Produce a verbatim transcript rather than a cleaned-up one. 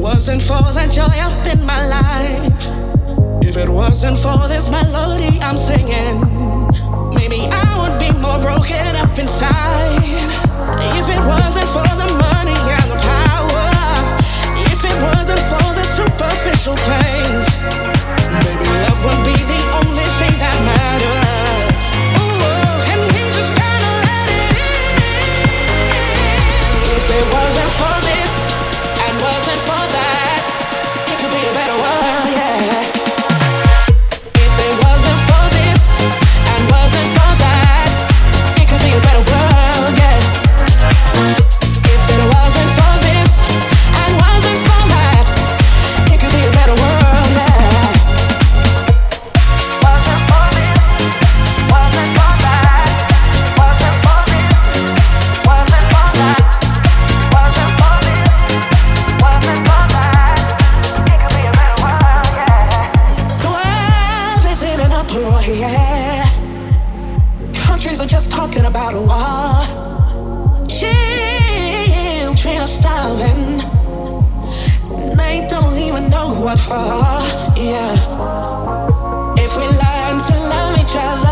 wasn't for the joy up in my life, if it wasn't for this melody I'm singing, maybe I would be more broken up inside. If it wasn't for the money and the power, if it wasn't for the superficial things, maybe love would be the only thing that matters. Ooh, and we just gotta let it in. If it wasn't for this and wasn't for that, it could be a better world, yeah. If it wasn't for this and wasn't for that, it could be a better world, yeah. If it wasn't for this and wasn't for that, it could be a better world, yeah. Wasn't for this, wasn't for that, wasn't for this, wasn't for that, wasn't for this, wasn't for that, it could be a better world, yeah. The world is in an uproar, yeah. Countries are just talking about a war. Children are starving. They don't even know what for, yeah. If we learn to love each other,